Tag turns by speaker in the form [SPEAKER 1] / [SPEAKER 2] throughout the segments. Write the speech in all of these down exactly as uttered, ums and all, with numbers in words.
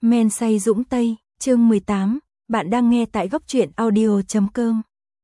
[SPEAKER 1] Men say dũng tây, chương mười tám, bạn đang nghe tại góc truyện audio chấm com.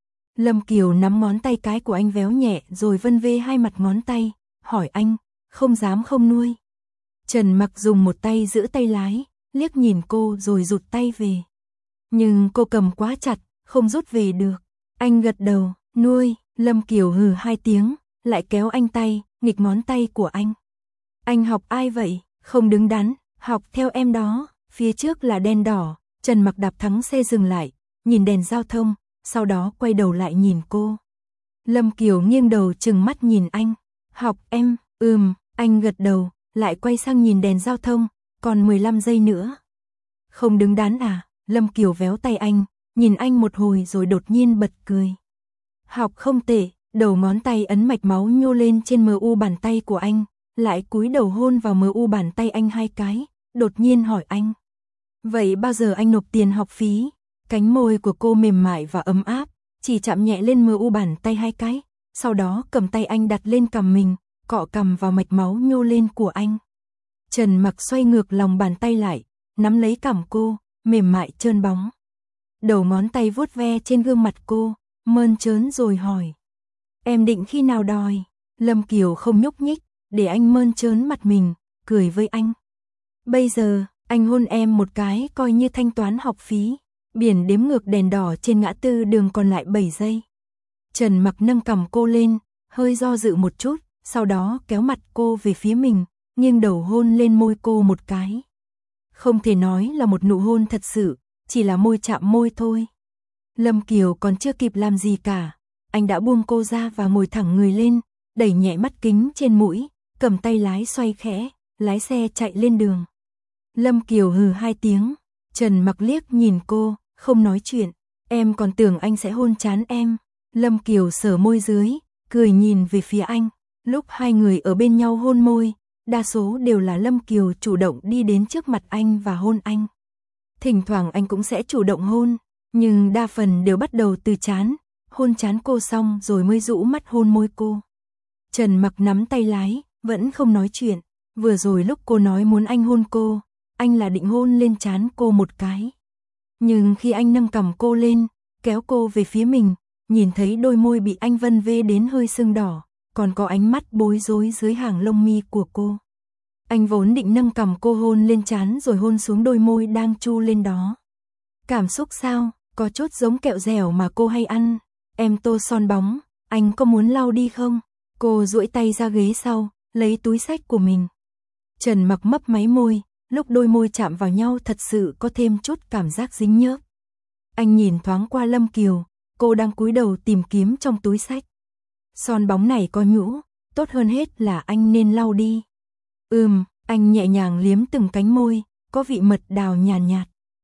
[SPEAKER 1] Lâm Kiều nắm ngón tay cái của anh véo nhẹ rồi vân vê hai mặt ngón tay, hỏi anh, không dám không nuôi. Trần Mặc dùng một tay giữ tay lái, liếc nhìn cô rồi rụt tay về. Nhưng cô cầm quá chặt, không rút về được. Anh gật đầu, nuôi, Lâm Kiều hừ hai tiếng, lại kéo anh tay, nghịch ngón tay của anh. Anh học ai vậy, không đứng đắn, học theo em đó. Phía trước là đèn đỏ, Trần Mặc đạp thắng xe dừng lại, nhìn đèn giao thông, sau đó quay đầu lại nhìn cô. Lâm Kiều nghiêng đầu trừng mắt nhìn anh, học em, ừm, anh gật đầu, lại quay sang nhìn đèn giao thông, còn mười lăm giây nữa. Không đứng đắn à, Lâm Kiều véo tay anh, nhìn anh một hồi rồi đột nhiên bật cười. Học không tệ, đầu ngón tay ấn mạch máu nhô lên trên mờ u bàn tay của anh, lại cúi đầu hôn vào mờ u bàn tay anh hai cái, đột nhiên hỏi anh. Vậy bao giờ anh nộp tiền học phí? Cánh môi của cô mềm mại và ấm áp, chỉ chạm nhẹ lên mờ u bàn tay hai cái, sau đó cầm tay anh đặt lên cằm mình, cọ cằm vào mạch máu nhô lên của anh. Trần Mặc xoay ngược lòng bàn tay lại, nắm lấy cằm cô, mềm mại trơn bóng. Đầu ngón tay vuốt ve trên gương mặt cô, mơn trớn rồi hỏi. Em định khi nào đòi? Lâm Kiều không nhúc nhích, để anh mơn trớn mặt mình, cười với anh. Bây giờ, anh hôn em một cái coi như thanh toán học phí. Biển đếm ngược đèn đỏ trên ngã tư đường còn lại bảy giây. Trần Mặc nâng cằm cô lên, hơi do dự một chút, sau đó kéo mặt cô về phía mình, nghiêng đầu hôn lên môi cô một cái. Không thể nói là một nụ hôn thật sự, chỉ là môi chạm môi thôi. Lâm Kiều còn chưa kịp làm gì cả, anh đã buông cô ra và ngồi thẳng người lên, đẩy nhẹ mắt kính trên mũi, cầm tay lái xoay khẽ, lái xe chạy lên đường. Lâm Kiều hừ hai tiếng, Trần Mặc liếc nhìn cô, không nói chuyện, em còn tưởng anh sẽ hôn trán em. Lâm Kiều sờ môi dưới, cười nhìn về phía anh, lúc hai người ở bên nhau hôn môi, đa số đều là Lâm Kiều chủ động đi đến trước mặt anh và hôn anh. Thỉnh thoảng anh cũng sẽ chủ động hôn, nhưng đa phần đều bắt đầu từ trán, hôn trán cô xong rồi mới rũ mắt hôn môi cô. Trần Mặc nắm tay lái, vẫn không nói chuyện, vừa rồi lúc cô nói muốn anh hôn cô, anh là định hôn lên trán cô một cái. Nhưng khi anh nâng cằm cô lên, kéo cô về phía mình, nhìn thấy đôi môi bị anh vân vê đến hơi sưng đỏ, còn có ánh mắt bối rối dưới hàng lông mi của cô. Anh vốn định nâng cằm cô hôn lên trán rồi hôn xuống đôi môi đang chu lên đó. Cảm xúc sao, có chút giống kẹo dẻo mà cô hay ăn. Em tô son bóng, anh có muốn lau đi không? Cô duỗi tay ra ghế sau, lấy túi xách của mình. Trần Mặc mấp máy môi, lúc đôi môi chạm vào nhau thật sự có thêm chút cảm giác dính nhớp. Anh nhìn thoáng qua Lâm Kiều, cô đang cúi đầu tìm kiếm trong túi xách. Son bóng này có nhũ, tốt hơn hết là anh nên lau đi. Ừm, anh nhẹ nhàng liếm từng cánh môi, có vị mật đào nhàn nhạt, nhạt.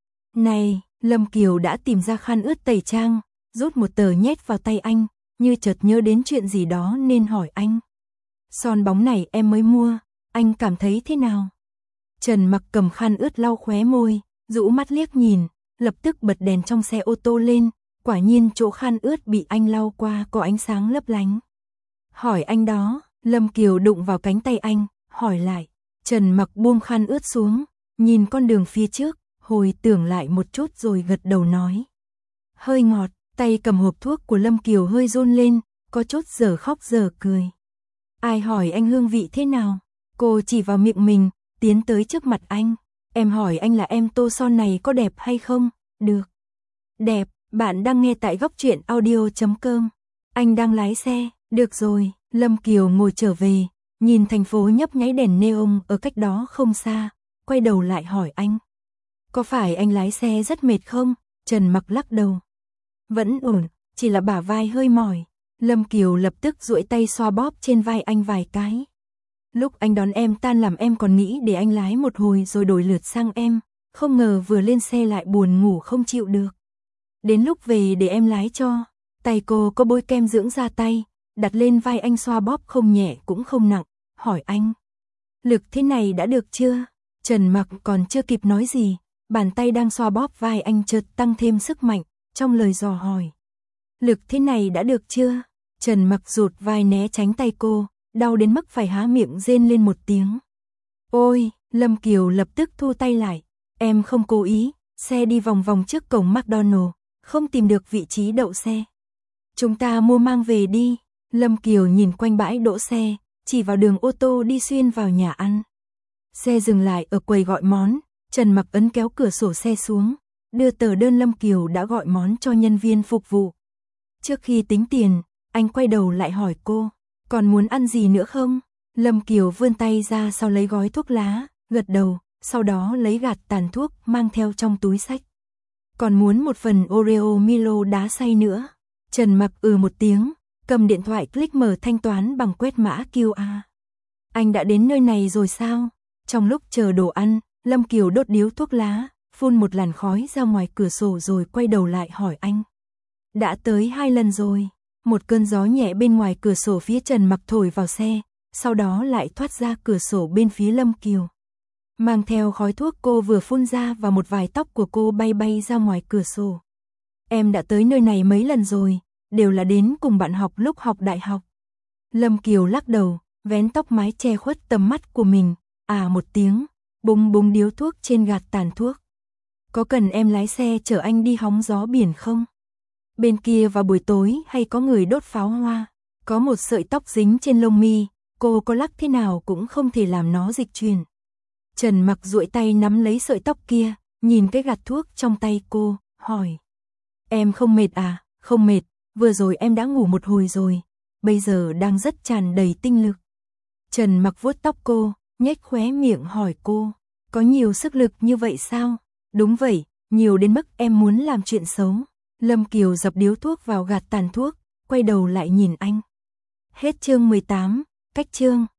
[SPEAKER 1] Này, Lâm Kiều đã tìm ra khăn ướt tẩy trang, rút một tờ nhét vào tay anh, như chợt nhớ đến chuyện gì đó nên hỏi anh. Son bóng này em mới mua, anh cảm thấy thế nào? Trần Mặc cầm khăn ướt lau khóe môi, rũ mắt liếc nhìn, lập tức bật đèn trong xe ô tô lên, quả nhiên chỗ khăn ướt bị anh lau qua có ánh sáng lấp lánh. Hỏi anh đó, Lâm Kiều đụng vào cánh tay anh, hỏi lại. Trần Mặc buông khăn ướt xuống, nhìn con đường phía trước, hồi tưởng lại một chút rồi gật đầu nói. Hơi ngọt, tay cầm hộp thuốc của Lâm Kiều hơi run lên, có chút giờ khóc giờ cười. Ai hỏi anh hương vị thế nào? Cô chỉ vào miệng mình, tiến tới trước mặt anh. Em hỏi anh là em tô son này có đẹp hay không? Được. Đẹp, bạn đang nghe tại góc truyện audio chấm com. Anh đang lái xe, được rồi. Lâm Kiều ngồi trở về, nhìn thành phố nhấp nháy đèn neon ở cách đó không xa, quay đầu lại hỏi anh. Có phải anh lái xe rất mệt không? Trần Mặc lắc đầu. Vẫn ổn, chỉ là bả vai hơi mỏi. Lâm Kiều lập tức duỗi tay xoa bóp trên vai anh vài cái. Lúc anh đón em tan làm em còn nghĩ để anh lái một hồi rồi đổi lượt sang em, không ngờ vừa lên xe lại buồn ngủ không chịu được. Đến lúc về để em lái cho. Tay cô có bôi kem dưỡng da tay, đặt lên vai anh xoa bóp không nhẹ cũng không nặng, hỏi anh. Lực thế này đã được chưa? Trần Mặc còn chưa kịp nói gì, bàn tay đang xoa bóp vai anh chợt tăng thêm sức mạnh, trong lời dò hỏi. Lực thế này đã được chưa? Trần Mặc rụt vai né tránh tay cô, đau đến mức phải há miệng rên lên một tiếng. Ôi, Lâm Kiều lập tức thu tay lại, Em không cố ý, xe đi vòng vòng trước cổng McDonald, không tìm được vị trí đậu xe. Chúng ta mua mang về đi. Lâm Kiều nhìn quanh bãi đỗ xe, chỉ vào đường ô tô đi xuyên vào nhà ăn. Xe dừng lại ở quầy gọi món, Trần Mặc ấn kéo cửa sổ xe xuống, đưa tờ đơn Lâm Kiều đã gọi món cho nhân viên phục vụ. Trước khi tính tiền, anh quay đầu lại hỏi cô, còn muốn ăn gì nữa không? Lâm Kiều vươn tay ra sau lấy gói thuốc lá, gật đầu, sau đó lấy gạt tàn thuốc mang theo trong túi xách. Còn muốn một phần Oreo Milo đá xay nữa. Trần Mặc ừ một tiếng, cầm điện thoại click mở thanh toán bằng quét mã quy rờ. Anh đã đến nơi này rồi sao? Trong lúc chờ đồ ăn, Lâm Kiều đốt điếu thuốc lá, phun một làn khói ra ngoài cửa sổ rồi quay đầu lại hỏi anh. Đã tới hai lần rồi. Một cơn gió nhẹ bên ngoài cửa sổ phía Trần Mặc thổi vào xe, sau đó lại thoát ra cửa sổ bên phía Lâm Kiều. Mang theo khói thuốc cô vừa phun ra và một vài tóc của cô bay bay ra ngoài cửa sổ. Em đã tới nơi này mấy lần rồi, đều là đến cùng bạn học lúc học đại học. Lâm Kiều lắc đầu, vén tóc mái che khuất tầm mắt của mình, à một tiếng, búng búng điếu thuốc trên gạt tàn thuốc. Có cần em lái xe chở anh đi hóng gió biển không? Bên kia vào buổi tối hay có người đốt pháo hoa, có một sợi tóc dính trên lông mi, cô có lắc thế nào cũng không thể làm nó dịch chuyển. Trần Mặc duỗi tay nắm lấy sợi tóc kia, nhìn cái gạt thuốc trong tay cô, hỏi. Em không mệt à? Không mệt, vừa rồi em đã ngủ một hồi rồi, bây giờ đang rất tràn đầy tinh lực. Trần Mặc vuốt tóc cô, nhếch khóe miệng hỏi cô, có nhiều sức lực như vậy sao? Đúng vậy, nhiều đến mức em muốn làm chuyện xấu. Lâm Kiều dập điếu thuốc vào gạt tàn thuốc, quay đầu lại nhìn anh. Hết chương mười tám, cách chương.